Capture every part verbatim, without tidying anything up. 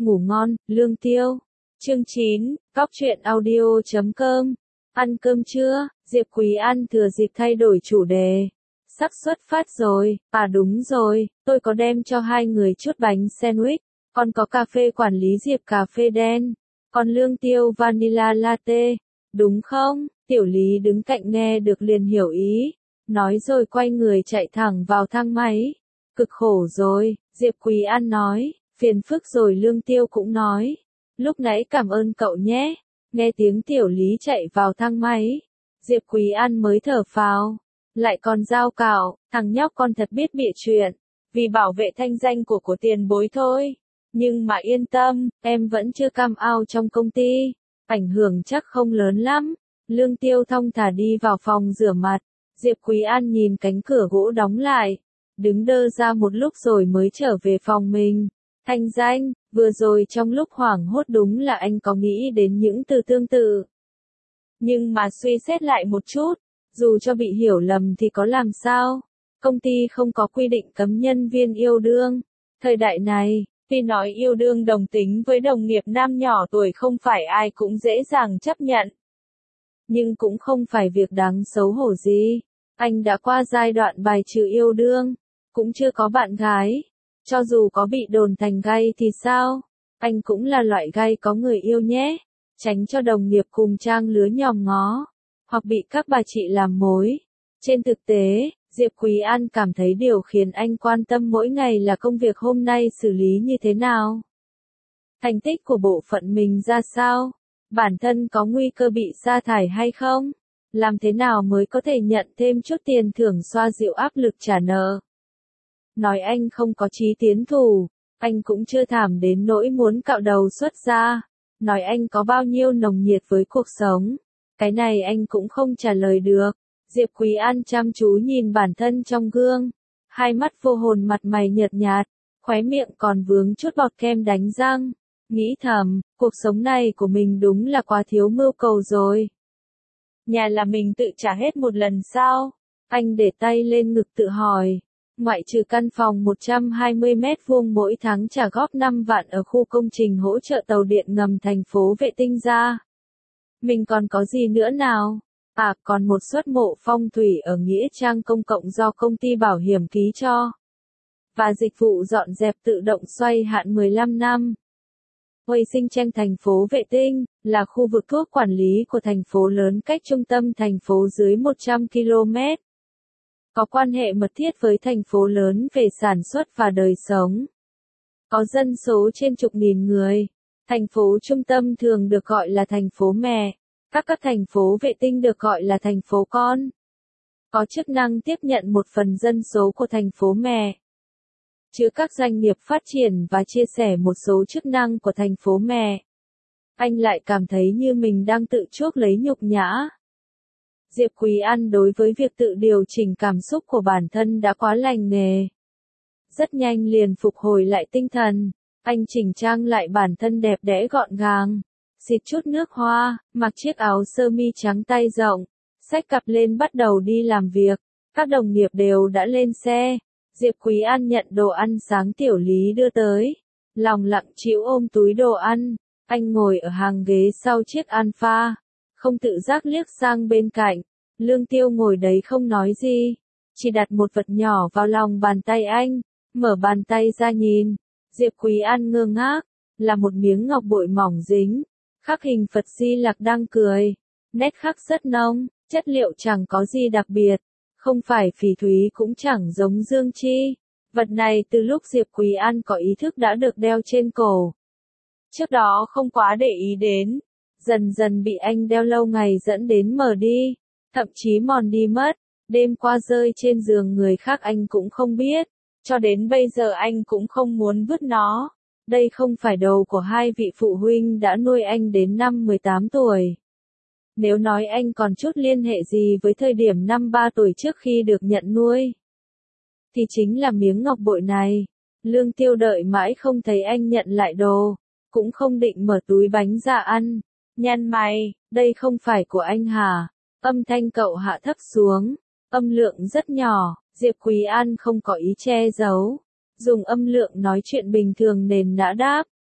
Ngủ ngon, Lương Tiêu. Chương chín, Cóc truyện audio chấm com. Ăn cơm chưa? Diệp Quý An thừa dịp thay đổi chủ đề. Sắp xuất phát rồi, à đúng rồi, tôi có đem cho hai người chút bánh sandwich, còn có cà phê quản lý Diệp cà phê đen, còn Lương Tiêu vanilla latte, đúng không? Tiểu Lý đứng cạnh nghe được liền hiểu ý, nói rồi quay người chạy thẳng vào thang máy. Cực khổ rồi, Diệp Quý An nói, phiền phức rồi Lương Tiêu cũng nói, lúc nãy cảm ơn cậu nhé. Nghe tiếng Tiểu Lý chạy vào thang máy, Diệp Quý An mới thở phào, lại còn giao cạo, thằng nhóc con thật biết bịa chuyện, vì bảo vệ thanh danh của của tiền bối thôi. Nhưng mà yên tâm, em vẫn chưa cam ao trong công ty, ảnh hưởng chắc không lớn lắm. Lương Tiêu thong thả đi vào phòng rửa mặt, Diệp Quý An nhìn cánh cửa gỗ đóng lại, đứng đơ ra một lúc rồi mới trở về phòng mình. Thanh danh, vừa rồi trong lúc hoảng hốt đúng là anh có nghĩ đến những từ tương tự. Nhưng mà suy xét lại một chút, dù cho bị hiểu lầm thì có làm sao? Công ty không có quy định cấm nhân viên yêu đương. Thời đại này, khi nói yêu đương đồng tính với đồng nghiệp nam nhỏ tuổi không phải ai cũng dễ dàng chấp nhận. Nhưng cũng không phải việc đáng xấu hổ gì. Anh đã qua giai đoạn bài trừ yêu đương, cũng chưa có bạn gái. Cho dù có bị đồn thành gay thì sao? Anh cũng là loại gay có người yêu nhé. Tránh cho đồng nghiệp cùng trang lứa nhòm ngó, hoặc bị các bà chị làm mối. Trên thực tế, Diệp Quý An cảm thấy điều khiến anh quan tâm mỗi ngày là công việc hôm nay xử lý như thế nào. Thành tích của bộ phận mình ra sao? Bản thân có nguy cơ bị sa thải hay không? Làm thế nào mới có thể nhận thêm chút tiền thưởng xoa dịu áp lực trả nợ? Nói anh không có chí tiến thủ, anh cũng chưa thảm đến nỗi muốn cạo đầu xuất ra. Nói anh có bao nhiêu nồng nhiệt với cuộc sống, cái này anh cũng không trả lời được. Diệp Quý An chăm chú nhìn bản thân trong gương, hai mắt vô hồn mặt mày nhợt nhạt, khóe miệng còn vướng chút bọt kem đánh răng, nghĩ thầm, cuộc sống này của mình đúng là quá thiếu mưu cầu rồi. Nhà là mình tự trả hết một lần sao? Anh để tay lên ngực tự hỏi. Ngoại trừ căn phòng một trăm hai mươi mét vuông mỗi tháng trả góp năm vạn ở khu công trình hỗ trợ tàu điện ngầm thành phố Vệ Tinh ra. Mình còn có gì nữa nào? À, còn một suất mộ phong thủy ở Nghĩa Trang công cộng do công ty bảo hiểm ký cho. Và dịch vụ dọn dẹp tự động xoay hạn mười lăm năm. Huệ Sinh Tranh thành phố Vệ Tinh, là khu vực thuốc quản lý của thành phố lớn cách trung tâm thành phố dưới một trăm ki lô mét. Có quan hệ mật thiết với thành phố lớn về sản xuất và đời sống. Có dân số trên chục nghìn người. Thành phố trung tâm thường được gọi là thành phố mẹ. Các các thành phố vệ tinh được gọi là thành phố con. Có chức năng tiếp nhận một phần dân số của thành phố mẹ. Chứa các doanh nghiệp phát triển và chia sẻ một số chức năng của thành phố mẹ. Anh lại cảm thấy như mình đang tự chuốc lấy nhục nhã. Diệp Quý An đối với việc tự điều chỉnh cảm xúc của bản thân đã quá lành nghề. Rất nhanh liền phục hồi lại tinh thần, anh chỉnh trang lại bản thân đẹp đẽ gọn gàng, xịt chút nước hoa, mặc chiếc áo sơ mi trắng tay rộng, xách cặp lên bắt đầu đi làm việc. Các đồng nghiệp đều đã lên xe, Diệp Quý An nhận đồ ăn sáng Tiểu Lý đưa tới, lòng lặng chịu ôm túi đồ ăn, anh ngồi ở hàng ghế sau chiếc Alpha. Không tự giác liếc sang bên cạnh, Lương Tiêu ngồi đấy không nói gì, chỉ đặt một vật nhỏ vào lòng bàn tay anh, mở bàn tay ra nhìn, Diệp Quý An ngơ ngác, là một miếng ngọc bội mỏng dính, khắc hình Phật Di Lặc đang cười, nét khắc rất nông, chất liệu chẳng có gì đặc biệt, không phải phỉ thúy cũng chẳng giống dương chi, vật này từ lúc Diệp Quý An có ý thức đã được đeo trên cổ. Trước đó không quá để ý đến. Dần dần bị anh đeo lâu ngày dẫn đến mờ đi, thậm chí mòn đi mất, đêm qua rơi trên giường người khác anh cũng không biết, cho đến bây giờ anh cũng không muốn vứt nó. Đây không phải đồ của hai vị phụ huynh đã nuôi anh đến năm mười tám tuổi. Nếu nói anh còn chút liên hệ gì với thời điểm năm ba tuổi trước khi được nhận nuôi, thì chính là miếng ngọc bội này. Lương Tiêu đợi mãi không thấy anh nhận lại đồ, cũng không định mở túi bánh ra ăn. Nhăn mày, đây không phải của anh hả? Âm thanh cậu hạ thấp xuống, âm lượng rất nhỏ, Diệp Quý An không có ý che giấu, dùng âm lượng nói chuyện bình thường nền nã đáp,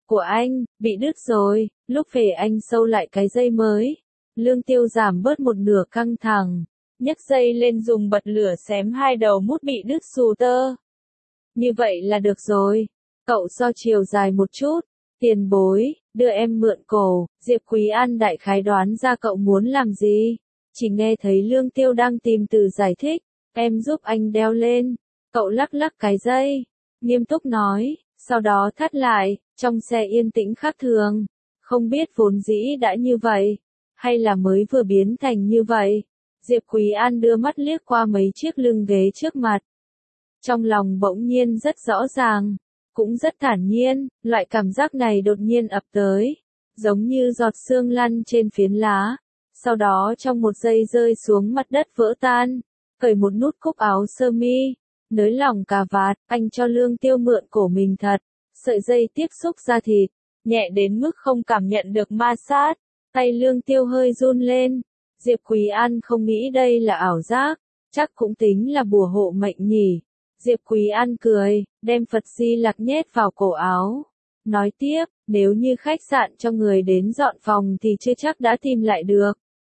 của anh, bị đứt rồi, lúc về anh sâu lại cái dây mới. Lương Tiêu giảm bớt một nửa căng thẳng, nhấc dây lên dùng bật lửa xém hai đầu mút bị đứt xù tơ. Như vậy là được rồi, cậu so chiều dài một chút, tiền bối, đưa em mượn cổ, Diệp Quý An đại khái đoán ra cậu muốn làm gì, chỉ nghe thấy Lương Tiêu đang tìm từ giải thích, em giúp anh đeo lên, cậu lắc lắc cái dây, nghiêm túc nói, sau đó thắt lại, trong xe yên tĩnh khác thường, không biết vốn dĩ đã như vậy, hay là mới vừa biến thành như vậy. Diệp Quý An đưa mắt liếc qua mấy chiếc lưng ghế trước mặt. Trong lòng bỗng nhiên rất rõ ràng, cũng rất thản nhiên, loại cảm giác này đột nhiên ập tới, giống như giọt sương lăn trên phiến lá, sau đó trong một giây rơi xuống mặt đất vỡ tan, cởi một nút cúc áo sơ mi, nới lỏng cà vạt, anh cho Lương Tiêu mượn cổ mình thật, sợi dây tiếp xúc da thịt, nhẹ đến mức không cảm nhận được ma sát, tay Lương Tiêu hơi run lên, Diệp Quý An không nghĩ đây là ảo giác, chắc cũng tính là bùa hộ mệnh nhỉ. Diệp Quý An cười, đem Phật Di Lặc nhét vào cổ áo. Nói tiếp, nếu như khách sạn cho người đến dọn phòng thì chưa chắc đã tìm lại được.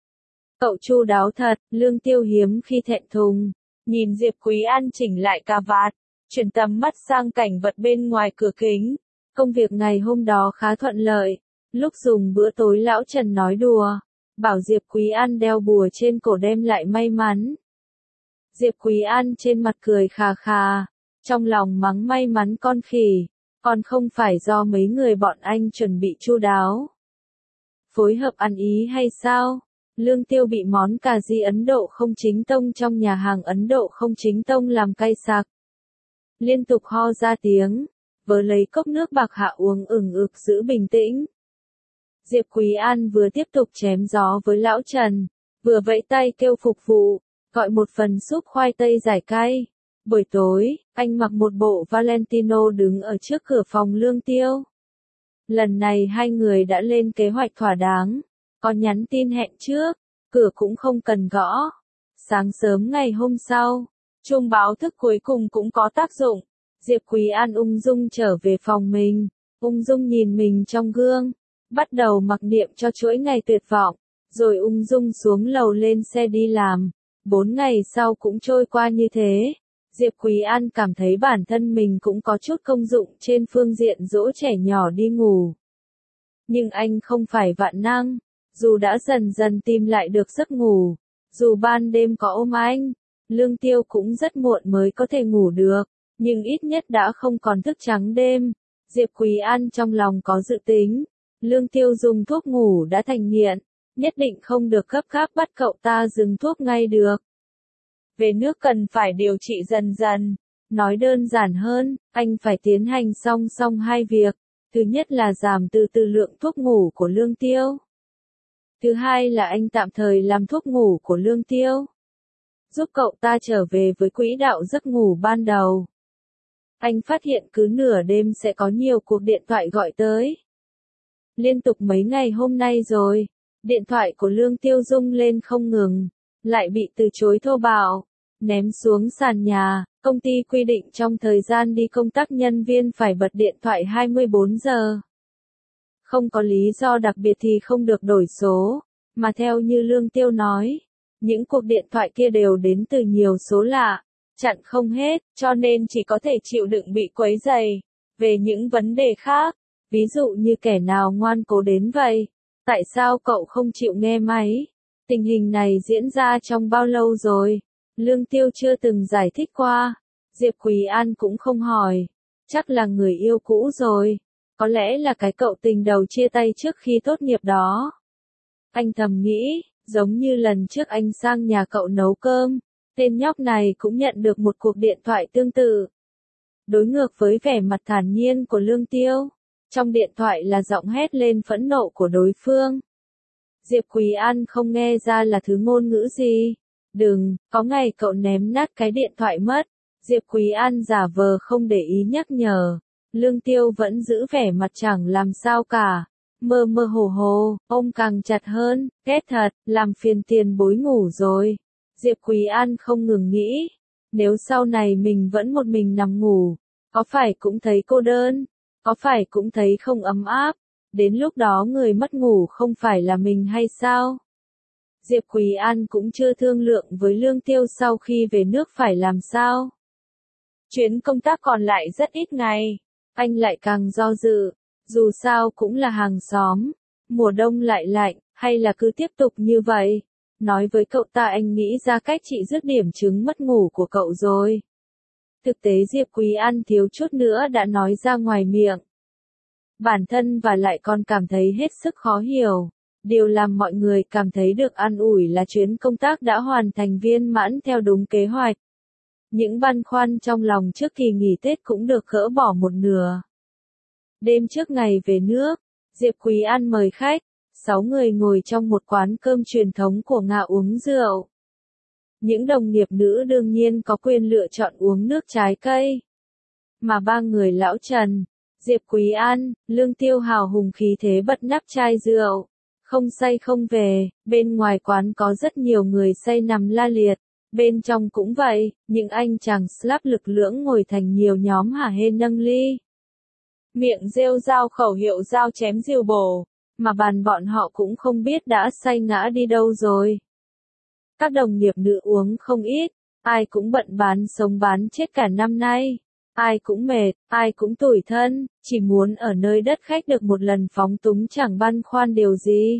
Cậu chu đáo thật, Lương Tiêu hiếm khi thẹn thùng. Nhìn Diệp Quý An chỉnh lại cà vạt, chuyển tầm mắt sang cảnh vật bên ngoài cửa kính. Công việc ngày hôm đó khá thuận lợi. Lúc dùng bữa tối lão Trần nói đùa, bảo Diệp Quý An đeo bùa trên cổ đem lại may mắn. Diệp Quý An trên mặt cười khà khà, trong lòng mắng may mắn con khỉ, còn không phải do mấy người bọn anh chuẩn bị chu đáo. Phối hợp ăn ý hay sao? Lương Tiêu bị món cà ri Ấn Độ không chính tông trong nhà hàng Ấn Độ không chính tông làm cay sặc. Liên tục ho ra tiếng, vớ lấy cốc nước bạc hạ uống ửng ực giữ bình tĩnh. Diệp Quý An vừa tiếp tục chém gió với lão Trần, vừa vẫy tay kêu phục vụ, gọi một phần súp khoai tây giải cay. Buổi tối, anh mặc một bộ Valentino đứng ở trước cửa phòng Lương Tiêu. Lần này hai người đã lên kế hoạch thỏa đáng, có nhắn tin hẹn trước, cửa cũng không cần gõ. Sáng sớm ngày hôm sau, chuông báo thức cuối cùng cũng có tác dụng. Diệp Quý An ung dung trở về phòng mình, ung dung nhìn mình trong gương, bắt đầu mặc niệm cho chuỗi ngày tuyệt vọng, rồi ung dung xuống lầu lên xe đi làm. Bốn ngày sau cũng trôi qua như thế. Diệp Quý An cảm thấy bản thân mình cũng có chút công dụng trên phương diện dỗ trẻ nhỏ đi ngủ. Nhưng anh không phải vạn năng, dù đã dần dần tìm lại được giấc ngủ, dù ban đêm có ôm anh, Lương Tiêu cũng rất muộn mới có thể ngủ được, nhưng ít nhất đã không còn thức trắng đêm. Diệp Quý An trong lòng có dự tính, Lương Tiêu dùng thuốc ngủ đã thành nghiện, nhất định không được gấp gáp bắt cậu ta dừng thuốc ngay được. Về nước cần phải điều trị dần dần. Nói đơn giản hơn, anh phải tiến hành song song hai việc. Thứ nhất là giảm từ từ lượng thuốc ngủ của Lương Tiêu. Thứ hai là anh tạm thời làm thuốc ngủ của Lương Tiêu, giúp cậu ta trở về với quỹ đạo giấc ngủ ban đầu. Anh phát hiện cứ nửa đêm sẽ có nhiều cuộc điện thoại gọi tới. Liên tục mấy ngày hôm nay rồi, điện thoại của Lương Tiêu rung lên không ngừng, lại bị từ chối thô bạo, ném xuống sàn nhà. Công ty quy định trong thời gian đi công tác nhân viên phải bật điện thoại hai mươi bốn giờ. Không có lý do đặc biệt thì không được đổi số, mà theo như Lương Tiêu nói, những cuộc điện thoại kia đều đến từ nhiều số lạ, chặn không hết, cho nên chỉ có thể chịu đựng bị quấy rầy. Về những vấn đề khác, ví dụ như kẻ nào ngoan cố đến vậy, tại sao cậu không chịu nghe máy, tình hình này diễn ra trong bao lâu rồi, Lương Tiêu chưa từng giải thích qua. Diệp Quý An cũng không hỏi, chắc là người yêu cũ rồi, có lẽ là cái cậu tình đầu chia tay trước khi tốt nghiệp đó. Anh thầm nghĩ, giống như lần trước anh sang nhà cậu nấu cơm, tên nhóc này cũng nhận được một cuộc điện thoại tương tự. Đối ngược với vẻ mặt thản nhiên của Lương Tiêu, trong điện thoại là giọng hét lên phẫn nộ của đối phương. Diệp Quý An không nghe ra là thứ ngôn ngữ gì. Đừng, có ngày cậu ném nát cái điện thoại mất. Diệp Quý An giả vờ không để ý nhắc nhở. Lương Tiêu vẫn giữ vẻ mặt chẳng làm sao cả. Mơ mơ hồ hồ, ôm càng chặt hơn, ghét thật, làm phiền tiền bối ngủ rồi. Diệp Quý An không ngừng nghĩ, nếu sau này mình vẫn một mình nằm ngủ, có phải cũng thấy cô đơn? Có phải cũng thấy không ấm áp, đến lúc đó người mất ngủ không phải là mình hay sao? Diệp Quý An cũng chưa thương lượng với Lương Tiêu sau khi về nước phải làm sao. Chuyến công tác còn lại rất ít ngày, anh lại càng do dự, dù sao cũng là hàng xóm, mùa đông lại lạnh, hay là cứ tiếp tục như vậy. Nói với cậu ta anh nghĩ ra cách trị dứt điểm chứng mất ngủ của cậu rồi. Thực tế Diệp Quý An thiếu chút nữa đã nói ra ngoài miệng. Bản thân và lại còn cảm thấy hết sức khó hiểu. Điều làm mọi người cảm thấy được an ủi là chuyến công tác đã hoàn thành viên mãn theo đúng kế hoạch. Những băn khoăn trong lòng trước kỳ nghỉ Tết cũng được gỡ bỏ một nửa. Đêm trước ngày về nước, Diệp Quý An mời khách, sáu người ngồi trong một quán cơm truyền thống của Nga uống rượu. Những đồng nghiệp nữ đương nhiên có quyền lựa chọn uống nước trái cây. Mà ba người lão Trần, Diệp Quý An, Lương Tiêu hào hùng khí thế bật nắp chai rượu. Không say không về, bên ngoài quán có rất nhiều người say nằm la liệt, bên trong cũng vậy, những anh chàng slap lực lưỡng ngồi thành nhiều nhóm hả hê nâng ly. Miệng rêu rao khẩu hiệu dao chém diều bổ, mà bàn bọn họ cũng không biết đã say ngã đi đâu rồi. Các đồng nghiệp nữ uống không ít, ai cũng bận bán sống bán chết cả năm nay. Ai cũng mệt, ai cũng tủi thân, chỉ muốn ở nơi đất khách được một lần phóng túng chẳng băn khoăn điều gì.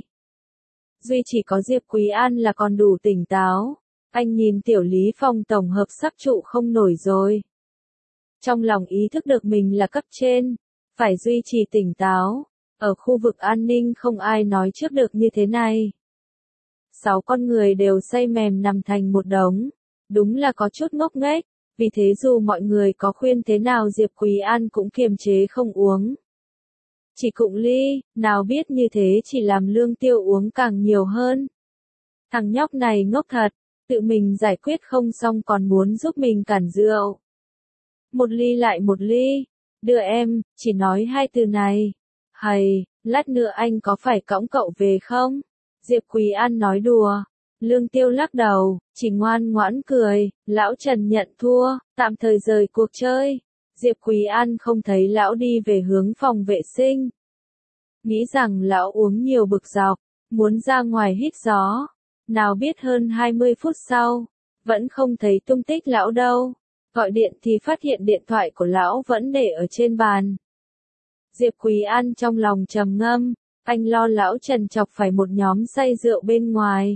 Duy chỉ có Diệp Quý An là còn đủ tỉnh táo. Anh nhìn tiểu lý phòng tổng hợp sắp trụ không nổi rồi. Trong lòng ý thức được mình là cấp trên, phải duy trì tỉnh táo. Ở khu vực an ninh không ai nói trước được như thế này. Sáu con người đều say mềm nằm thành một đống. Đúng là có chút ngốc nghếch. Vì thế dù mọi người có khuyên thế nào Diệp Quý An cũng kiềm chế không uống. Chỉ cụng ly, nào biết như thế chỉ làm Lương Tiêu uống càng nhiều hơn. Thằng nhóc này ngốc thật, tự mình giải quyết không xong còn muốn giúp mình cản rượu. Một ly lại một ly, đưa em, chỉ nói hai từ này. Hầy, lát nữa anh có phải cõng cậu về không? Diệp Quý An nói đùa. Lương Tiêu lắc đầu, chỉ ngoan ngoãn cười, lão Trần nhận thua, tạm thời rời cuộc chơi. Diệp Quý An không thấy lão đi về hướng phòng vệ sinh. Nghĩ rằng lão uống nhiều bực dọc, muốn ra ngoài hít gió. Nào biết hơn hai mươi phút sau, vẫn không thấy tung tích lão đâu. Gọi điện thì phát hiện điện thoại của lão vẫn để ở trên bàn. Diệp Quý An trong lòng trầm ngâm, anh lo lão Trần chọc phải một nhóm say rượu bên ngoài.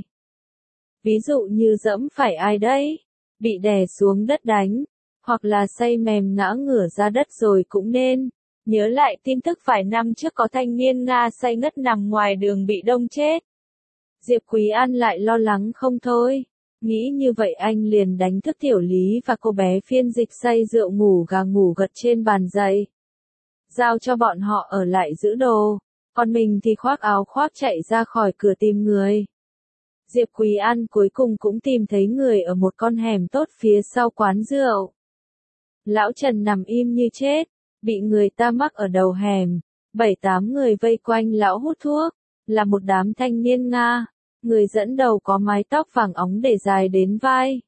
Ví dụ như dẫm phải ai đấy, bị đè xuống đất đánh, hoặc là say mềm ngã ngửa ra đất rồi cũng nên. Nhớ lại tin tức vài năm trước có thanh niên Nga say ngất nằm ngoài đường bị đông chết. Diệp Quý An lại lo lắng không thôi. Nghĩ như vậy anh liền đánh thức tiểu lý và cô bé phiên dịch say rượu ngủ gà ngủ gật trên bàn dậy. Giao cho bọn họ ở lại giữ đồ, còn mình thì khoác áo khoác chạy ra khỏi cửa tìm người. Diệp Quý An cuối cùng cũng tìm thấy người ở một con hẻm tốt phía sau quán rượu. Lão Trần nằm im như chết, bị người ta mắc ở đầu hẻm, bảy tám người vây quanh lão hút thuốc, là một đám thanh niên Nga, người dẫn đầu có mái tóc vàng óng để dài đến vai.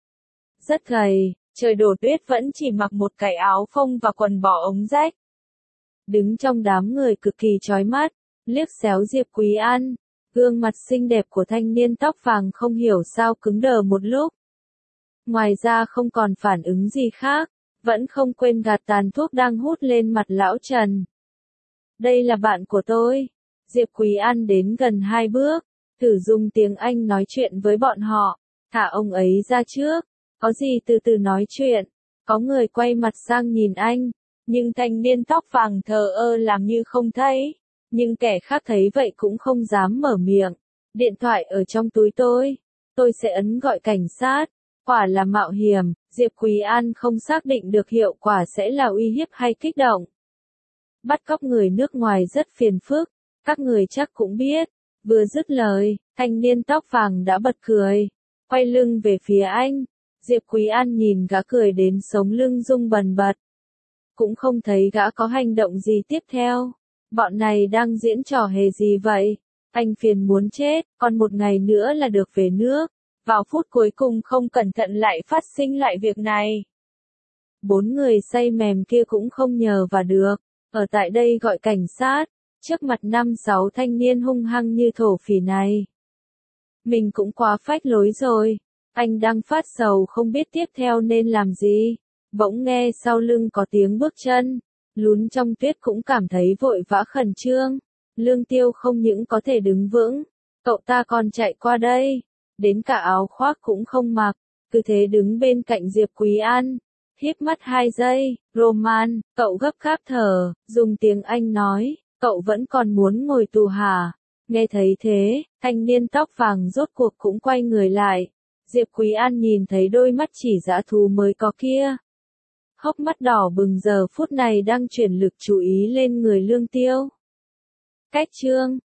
Rất gầy, trời đổ tuyết vẫn chỉ mặc một cái áo phông và quần bò ống rách. Đứng trong đám người cực kỳ chói mắt, liếc xéo Diệp Quý An. Gương mặt xinh đẹp của thanh niên tóc vàng không hiểu sao cứng đờ một lúc. Ngoài ra không còn phản ứng gì khác, vẫn không quên gạt tàn thuốc đang hút lên mặt lão Trần. Đây là bạn của tôi. Diệp Quý An đến gần hai bước, thử dùng tiếng Anh nói chuyện với bọn họ, thả ông ấy ra trước. Có gì từ từ nói chuyện. Có người quay mặt sang nhìn anh, nhưng thanh niên tóc vàng thờ ơ làm như không thấy. Nhưng kẻ khác thấy vậy cũng không dám mở miệng. Điện thoại ở trong túi tôi. Tôi sẽ ấn gọi cảnh sát. Quả là mạo hiểm, Diệp Quý An không xác định được hiệu quả sẽ là uy hiếp hay kích động. Bắt cóc người nước ngoài rất phiền phức, các người chắc cũng biết. Vừa dứt lời, thanh niên tóc vàng đã bật cười, quay lưng về phía anh. Diệp Quý An nhìn gã cười đến sống lưng rung bần bật. Cũng không thấy gã có hành động gì tiếp theo. Bọn này đang diễn trò hề gì vậy? Anh phiền muốn chết, còn một ngày nữa là được về nước. Vào phút cuối cùng không cẩn thận lại phát sinh lại việc này. Bốn người say mềm kia cũng không nhờ vào được. ở tại đây gọi cảnh sát, trước mặt năm sáu thanh niên hung hăng như thổ phỉ này. Mình cũng quá phách lối rồi, anh đang phát sầu không biết tiếp theo nên làm gì. Bỗng nghe sau lưng có tiếng bước chân, lún trong tuyết cũng cảm thấy vội vã khẩn trương. Lương Tiêu không những có thể đứng vững, cậu ta còn chạy qua đây, đến cả áo khoác cũng không mặc, cứ thế đứng bên cạnh Diệp Quý An, híp mắt hai giây. Roman, cậu gấp gáp thở, dùng tiếng Anh nói, cậu vẫn còn muốn ngồi tù hả? Nghe thấy thế, thanh niên tóc vàng rốt cuộc cũng quay người lại. Diệp Quý An nhìn thấy đôi mắt chỉ dã thú mới có kia. Hốc mắt đỏ bừng giờ phút này đang chuyển lực chú ý lên người Lương Tiêu. Cách chương